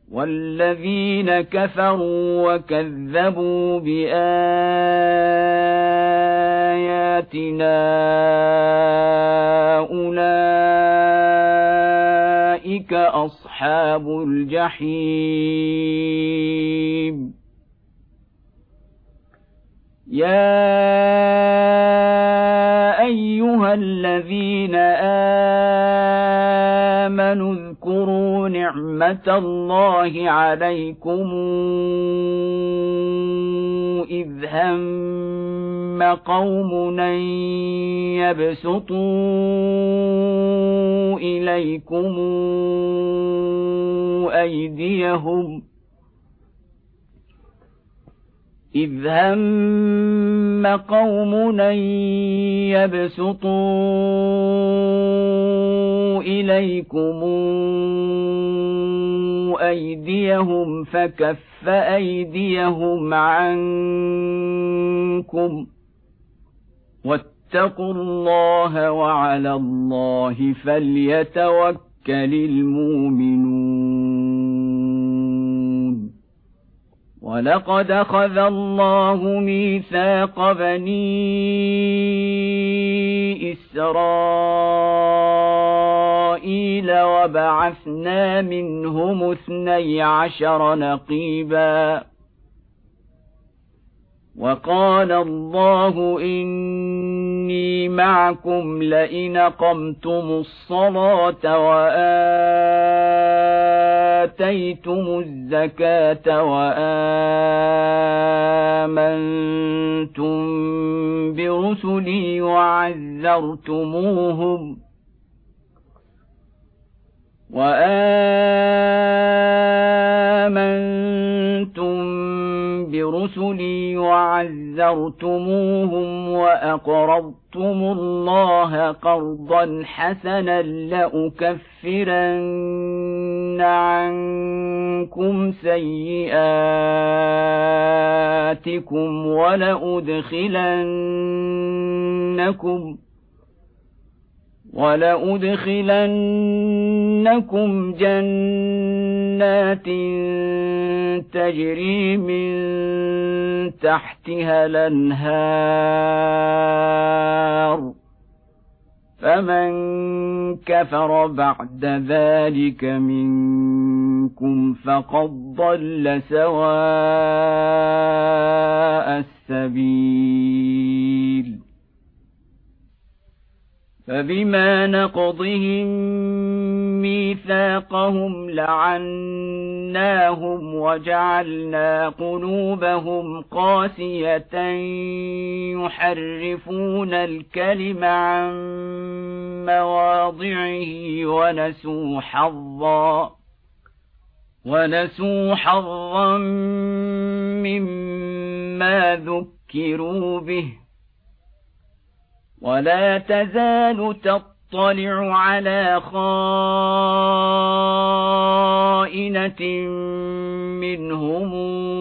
والذين كفروا وكذبوا بآياتنا أولئك أصحاب الجحيم يا أيها الذين آمنوا اذكروا نعمة الله عليكم إذ هم قوم أن يبسطوا إليكم أيديهم إذ هم قوم أن يبسطوا إليكم أيديهم فكف أيديهم عنكم واتقوا الله وعلى الله فليتوكل المؤمنون ولقد أخذ الله ميثاق بني إسرائيل وبعثنا منهم 12 نقيبا وقال الله إني معكم لئن أقمتم الصلاة وآتيتم الزكاة وآمنتم برسلي وعزرتموهم وأقرضتم الله قرضا حسنا لأكفرن عنكم سيئاتكم ولأدخلنكم جنات تجري من تحتها الأنهار فمن كفر بعد ذلك منكم فقد ضل سواء السبيل فبما نقضهم ميثاقهم لعناهم وجعلنا قلوبهم قاسية يحرفون الكلم عن مواضعه ونسوا حظا مما ذكروا به ولا تزال تطلع على خائنة منهم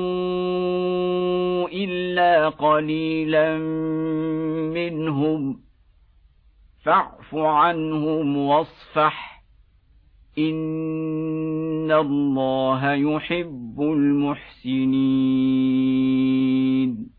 إلا قليلا منهم فاعف عنهم واصفح إن الله يحب المحسنين